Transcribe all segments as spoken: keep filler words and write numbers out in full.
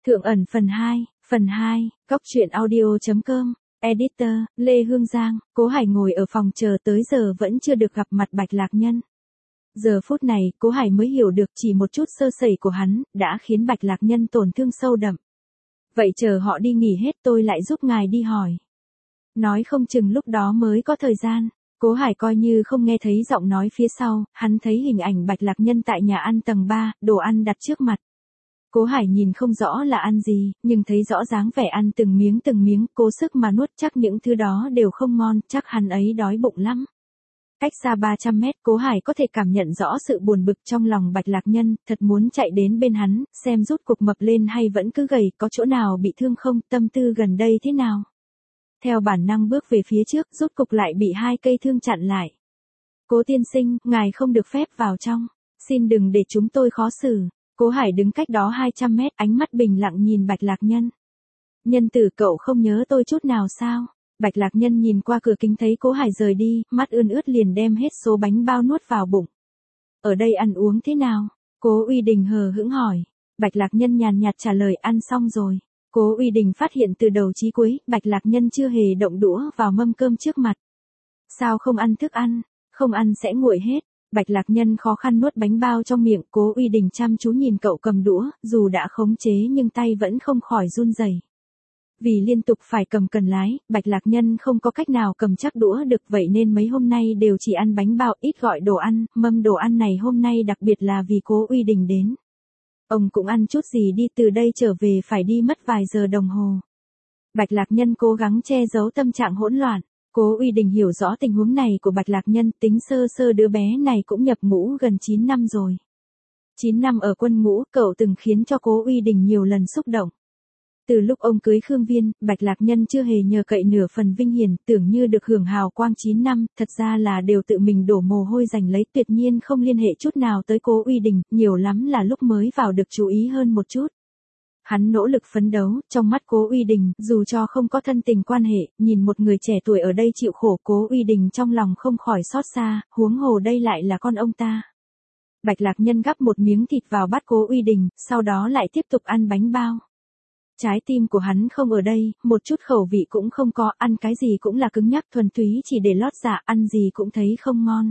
Thượng ẩn phần hai, phần hai, Cóc truyện audio.com, Editor, Lê Hương Giang, Cố Hải ngồi ở phòng chờ tới giờ vẫn chưa được gặp mặt Bạch Lạc Nhân. Giờ phút này, Cố Hải mới hiểu được chỉ một chút sơ sẩy của hắn, đã khiến Bạch Lạc Nhân tổn thương sâu đậm. Vậy chờ họ đi nghỉ hết tôi lại giúp ngài đi hỏi. Nói không chừng lúc đó mới có thời gian. Cố Hải coi như không nghe thấy giọng nói phía sau, hắn thấy hình ảnh Bạch Lạc Nhân tại nhà ăn tầng ba, đồ ăn đặt trước mặt. Cố Hải nhìn không rõ là ăn gì, nhưng thấy rõ dáng vẻ ăn từng miếng từng miếng, cố sức mà nuốt, chắc những thứ đó đều không ngon, chắc hắn ấy đói bụng lắm. Cách xa ba trăm mét, Cố Hải có thể cảm nhận rõ sự buồn bực trong lòng Bạch Lạc Nhân, thật muốn chạy đến bên hắn, xem rút cục mập lên hay vẫn cứ gầy, có chỗ nào bị thương không, tâm tư gần đây thế nào. Theo bản năng bước về phía trước, rút cục lại bị hai cây thương chặn lại. Cố tiên sinh, ngài không được phép vào trong, xin đừng để chúng tôi khó xử. Cố Hải đứng cách đó hai trăm mét, ánh mắt bình lặng nhìn Bạch Lạc Nhân. Nhân tử, cậu không nhớ tôi chút nào sao? Bạch Lạc Nhân nhìn qua cửa kính thấy Cố Hải rời đi, mắt ươn ướt liền đem hết số bánh bao nuốt vào bụng. Ở đây ăn uống thế nào? Cố Uy Đình hờ hững hỏi. Bạch Lạc Nhân nhàn nhạt trả lời, ăn xong rồi. Cố Uy Đình phát hiện từ đầu chí cuối, Bạch Lạc Nhân chưa hề động đũa vào mâm cơm trước mặt. Sao không ăn thức ăn? Không ăn sẽ nguội hết. Bạch Lạc Nhân khó khăn nuốt bánh bao trong miệng, Cố Uy Đình chăm chú nhìn cậu cầm đũa, dù đã khống chế nhưng tay vẫn không khỏi run rẩy. Vì liên tục phải cầm cần lái, Bạch Lạc Nhân không có cách nào cầm chắc đũa được, vậy nên mấy hôm nay đều chỉ ăn bánh bao, ít gọi đồ ăn, mâm đồ ăn này hôm nay đặc biệt là vì Cố Uy Đình đến. Ông cũng ăn chút gì đi, từ đây trở về phải đi mất vài giờ đồng hồ. Bạch Lạc Nhân cố gắng che giấu tâm trạng hỗn loạn. Cố Uy Đình hiểu rõ tình huống này của Bạch Lạc Nhân, tính sơ sơ đứa bé này cũng nhập ngũ gần chín năm rồi. chín năm ở quân ngũ, cậu từng khiến cho Cố Uy Đình nhiều lần xúc động. Từ lúc ông cưới Khương Viên, Bạch Lạc Nhân chưa hề nhờ cậy nửa phần vinh hiển, tưởng như được hưởng hào quang chín năm, thật ra là đều tự mình đổ mồ hôi giành lấy, tuyệt nhiên không liên hệ chút nào tới Cố Uy Đình, nhiều lắm là lúc mới vào được chú ý hơn một chút. Hắn nỗ lực phấn đấu, trong mắt Cố Uy Đình, dù cho không có thân tình quan hệ, nhìn một người trẻ tuổi ở đây chịu khổ, Cố Uy Đình trong lòng không khỏi xót xa, huống hồ đây lại là con ông ta. Bạch Lạc Nhân gắp một miếng thịt vào bát Cố Uy Đình, sau đó lại tiếp tục ăn bánh bao. Trái tim của hắn không ở đây, một chút khẩu vị cũng không có, ăn cái gì cũng là cứng nhắc thuần túy chỉ để lót dạ, ăn gì cũng thấy không ngon.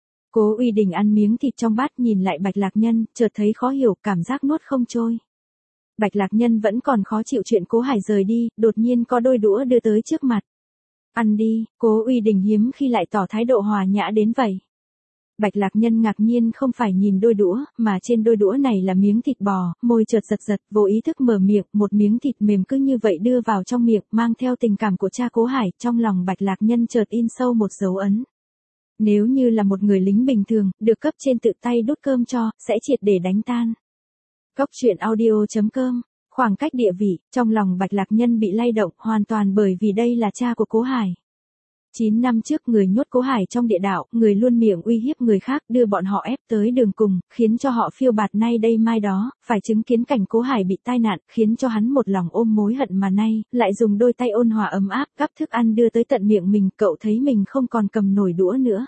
Cố Uy Đình ăn miếng thịt trong bát nhìn lại Bạch Lạc Nhân, chợt thấy khó hiểu, cảm giác nuốt không trôi. Bạch Lạc Nhân vẫn còn khó chịu chuyện Cố Hải rời đi, đột nhiên có đôi đũa đưa tới trước mặt. Ăn đi, Cố Uy Đình hiếm khi lại tỏ thái độ hòa nhã đến vậy. Bạch Lạc Nhân ngạc nhiên không phải nhìn đôi đũa, mà trên đôi đũa này là miếng thịt bò, môi chợt giật giật, vô ý thức mở miệng, một miếng thịt mềm cứ như vậy đưa vào trong miệng, mang theo tình cảm của cha Cố Hải, trong lòng Bạch Lạc Nhân chợt in sâu một dấu ấn. Nếu như là một người lính bình thường, được cấp trên tự tay đút cơm cho, sẽ triệt để đánh tan. Cóc truyện audio.com, khoảng cách địa vị, trong lòng Bạch Lạc Nhân bị lay động, hoàn toàn bởi vì đây là cha của Cố Hải. chín năm trước người nhốt Cố Hải trong địa đạo, người luôn miệng uy hiếp người khác, đưa bọn họ ép tới đường cùng, khiến cho họ phiêu bạt nay đây mai đó, phải chứng kiến cảnh Cố Hải bị tai nạn, khiến cho hắn một lòng ôm mối hận mà nay, lại dùng đôi tay ôn hòa ấm áp, gắp thức ăn đưa tới tận miệng mình, cậu thấy mình không còn cầm nổi đũa nữa.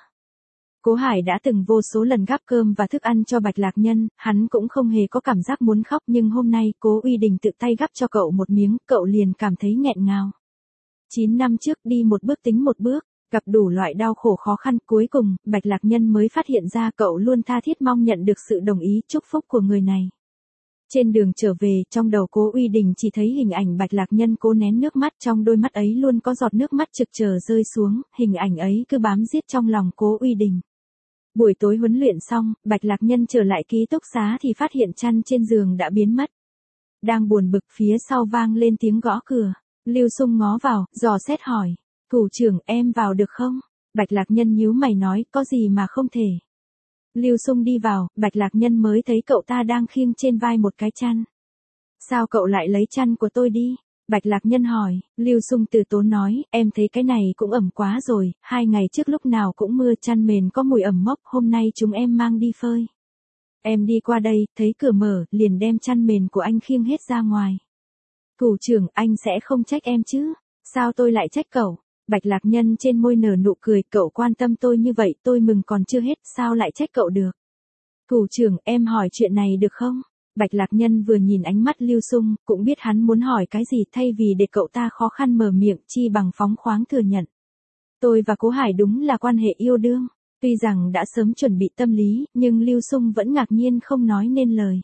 Cố Hải đã từng vô số lần gắp cơm và thức ăn cho Bạch Lạc Nhân, hắn cũng không hề có cảm giác muốn khóc, nhưng hôm nay Cố Uy Đình tự tay gắp cho cậu một miếng, cậu liền cảm thấy nghẹn ngào. chín năm trước đi một bước tính một bước, gặp đủ loại đau khổ khó khăn, cuối cùng, Bạch Lạc Nhân mới phát hiện ra cậu luôn tha thiết mong nhận được sự đồng ý, chúc phúc của người này. Trên đường trở về, trong đầu Cố Uy Đình chỉ thấy hình ảnh Bạch Lạc Nhân cố nén nước mắt, trong đôi mắt ấy luôn có giọt nước mắt trực chờ rơi xuống, hình ảnh ấy cứ bám giết trong lòng Cố Uy Đình. Buổi tối huấn luyện xong, Bạch Lạc Nhân trở lại ký túc xá thì phát hiện chăn trên giường đã biến mất. Đang buồn bực, phía sau vang lên tiếng gõ cửa. Lưu Sung ngó vào, dò xét hỏi. Thủ trưởng, em vào được không? Bạch Lạc Nhân nhíu mày nói, có gì mà không thể. Lưu Sung đi vào, Bạch Lạc Nhân mới thấy cậu ta đang khiêng trên vai một cái chăn. Sao cậu lại lấy chăn của tôi đi? Bạch Lạc Nhân hỏi. Lưu Sung từ tốn nói, em thấy cái này cũng ẩm quá rồi, hai ngày trước lúc nào cũng mưa, chăn mền có mùi ẩm mốc, hôm nay chúng em mang đi phơi. Em đi qua đây, thấy cửa mở, liền đem chăn mền của anh khiêng hết ra ngoài. Thủ trưởng, anh sẽ không trách em chứ? Sao tôi lại trách cậu? Bạch Lạc Nhân trên môi nở nụ cười, cậu quan tâm tôi như vậy, tôi mừng còn chưa hết, sao lại trách cậu được? Thủ trưởng, em hỏi chuyện này được không? Bạch Lạc Nhân vừa nhìn ánh mắt Lưu Xung, cũng biết hắn muốn hỏi cái gì, thay vì để cậu ta khó khăn mở miệng, chi bằng phóng khoáng thừa nhận. Tôi và Cố Hải đúng là quan hệ yêu đương. Tuy rằng đã sớm chuẩn bị tâm lý, nhưng Lưu Xung vẫn ngạc nhiên không nói nên lời.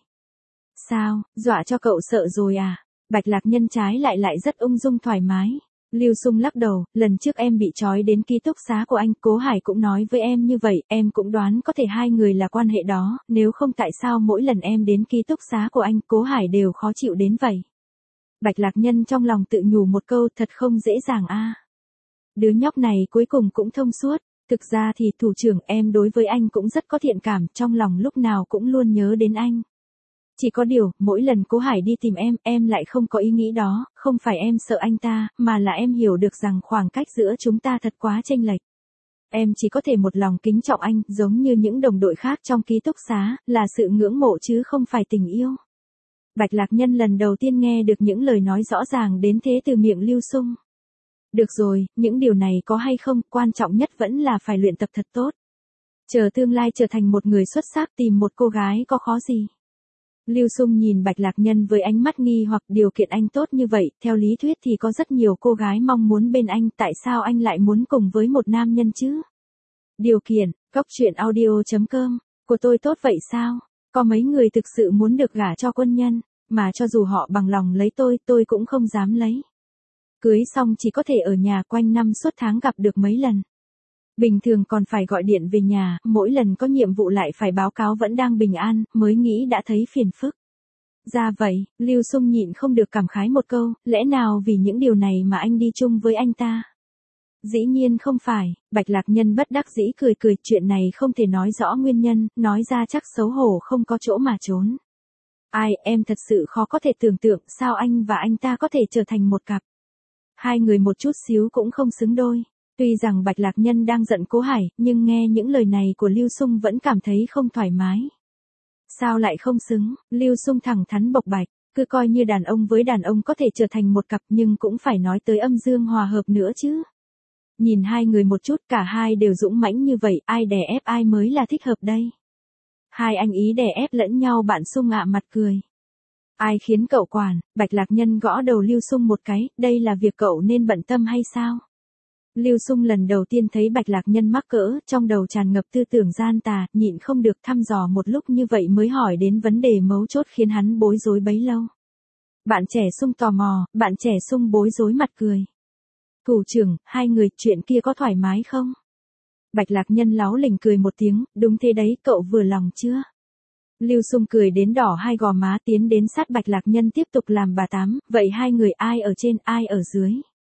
Sao, dọa cho cậu sợ rồi à? Bạch Lạc Nhân trái lại lại rất ung dung thoải mái. Lưu Xung lắc đầu, lần trước em bị trói đến ký túc xá của anh, Cố Hải cũng nói với em như vậy, em cũng đoán có thể hai người là quan hệ đó, nếu không tại sao mỗi lần em đến ký túc xá của anh, Cố Hải đều khó chịu đến vậy. Bạch Lạc Nhân trong lòng tự nhủ một câu, thật không dễ dàng a. Đứa nhóc này cuối cùng cũng thông suốt. Thực ra thì thủ trưởng, em đối với anh cũng rất có thiện cảm, trong lòng lúc nào cũng luôn nhớ đến anh. Chỉ có điều, mỗi lần Cố Hải đi tìm em, em lại không có ý nghĩ đó, không phải em sợ anh ta, mà là em hiểu được rằng khoảng cách giữa chúng ta thật quá chênh lệch. Em chỉ có thể một lòng kính trọng anh, giống như những đồng đội khác trong ký túc xá, là sự ngưỡng mộ chứ không phải tình yêu. Bạch Lạc Nhân lần đầu tiên nghe được những lời nói rõ ràng đến thế từ miệng Lưu Xung. Được rồi, những điều này có hay không, quan trọng nhất vẫn là phải luyện tập thật tốt. Chờ tương lai trở thành một người xuất sắc, tìm một cô gái có khó gì. Lưu Xung nhìn Bạch Lạc Nhân với ánh mắt nghi hoặc, điều kiện anh tốt như vậy, theo lý thuyết thì có rất nhiều cô gái mong muốn bên anh, tại sao anh lại muốn cùng với một nam nhân chứ? Điều kiện, Cóc Truyện Audio chấm com, của tôi tốt vậy sao? Có mấy người thực sự muốn được gả cho quân nhân, mà cho dù họ bằng lòng lấy tôi, tôi cũng không dám lấy. Cưới xong chỉ có thể ở nhà quanh năm suốt tháng gặp được mấy lần. Bình thường còn phải gọi điện về nhà, mỗi lần có nhiệm vụ lại phải báo cáo vẫn đang bình an, mới nghĩ đã thấy phiền phức. Ra vậy, Lưu Xung nhịn không được cảm khái một câu, lẽ nào vì những điều này mà anh đi chung với anh ta? Dĩ nhiên không phải, Bạch Lạc Nhân bất đắc dĩ cười cười, chuyện này không thể nói rõ nguyên nhân, nói ra chắc xấu hổ không có chỗ mà trốn. Ai, em thật sự khó có thể tưởng tượng sao anh và anh ta có thể trở thành một cặp. Hai người một chút xíu cũng không xứng đôi. Tuy rằng Bạch Lạc Nhân đang giận Cố Hải, nhưng nghe những lời này của Lưu Xung vẫn cảm thấy không thoải mái. Sao lại không xứng? Lưu Xung thẳng thắn bộc bạch, cứ coi như đàn ông với đàn ông có thể trở thành một cặp, nhưng cũng phải nói tới âm dương hòa hợp nữa chứ. Nhìn hai người một chút, cả hai đều dũng mãnh như vậy, ai đè ép ai mới là thích hợp đây? Hai anh ý đè ép lẫn nhau, bạn Xung ạ mặt cười. Ai khiến cậu quản? Bạch Lạc Nhân gõ đầu Lưu Xung một cái, đây là việc cậu nên bận tâm hay sao? Lưu Xung lần đầu tiên thấy Bạch Lạc Nhân mắc cỡ, trong đầu tràn ngập tư tưởng gian tà, nhịn không được thăm dò một lúc như vậy mới hỏi đến vấn đề mấu chốt khiến hắn bối rối bấy lâu. Bạn trẻ Xung tò mò, bạn trẻ Xung bối rối mặt cười. Thủ trưởng, hai người, chuyện kia có thoải mái không? Bạch Lạc Nhân láu lỉnh cười một tiếng, đúng thế đấy, cậu vừa lòng chưa? Lưu Xung cười đến đỏ hai gò má, tiến đến sát Bạch Lạc Nhân tiếp tục làm bà tám, vậy hai người ai ở trên ai ở dưới?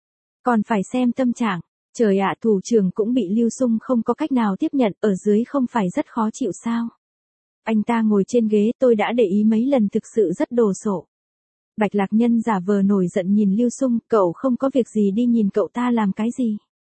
Còn phải xem tâm trạng. Trời ạ, thủ trưởng cũng bị Lưu Xung không có cách nào tiếp nhận, ở dưới không phải rất khó chịu sao? Anh ta ngồi trên ghế, tôi đã để ý mấy lần, thực sự rất đồ sộ. Bạch Lạc Nhân giả vờ nổi giận nhìn Lưu Xung, cậu không có việc gì đi nhìn cậu ta làm cái gì?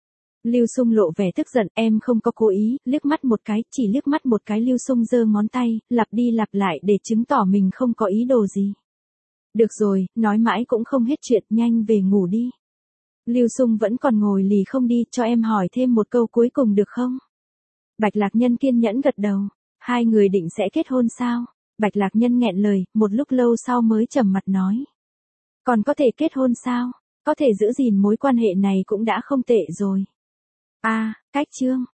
Lưu Xung lộ vẻ tức giận, em không có cố ý, liếc mắt một cái, chỉ liếc mắt một cái. Lưu Xung giơ ngón tay, lặp đi lặp lại để chứng tỏ mình không có ý đồ gì. Được rồi, nói mãi cũng không hết chuyện, nhanh về ngủ đi. Lưu Xung vẫn còn ngồi lì không đi, cho em hỏi thêm một câu cuối cùng được không? Bạch Lạc Nhân kiên nhẫn gật đầu. Hai người định sẽ kết hôn sao? Bạch Lạc Nhân nghẹn lời, một lúc lâu sau mới trầm mặt nói. Còn có thể kết hôn sao? Có thể giữ gìn mối quan hệ này cũng đã không tệ rồi. À, cách chương.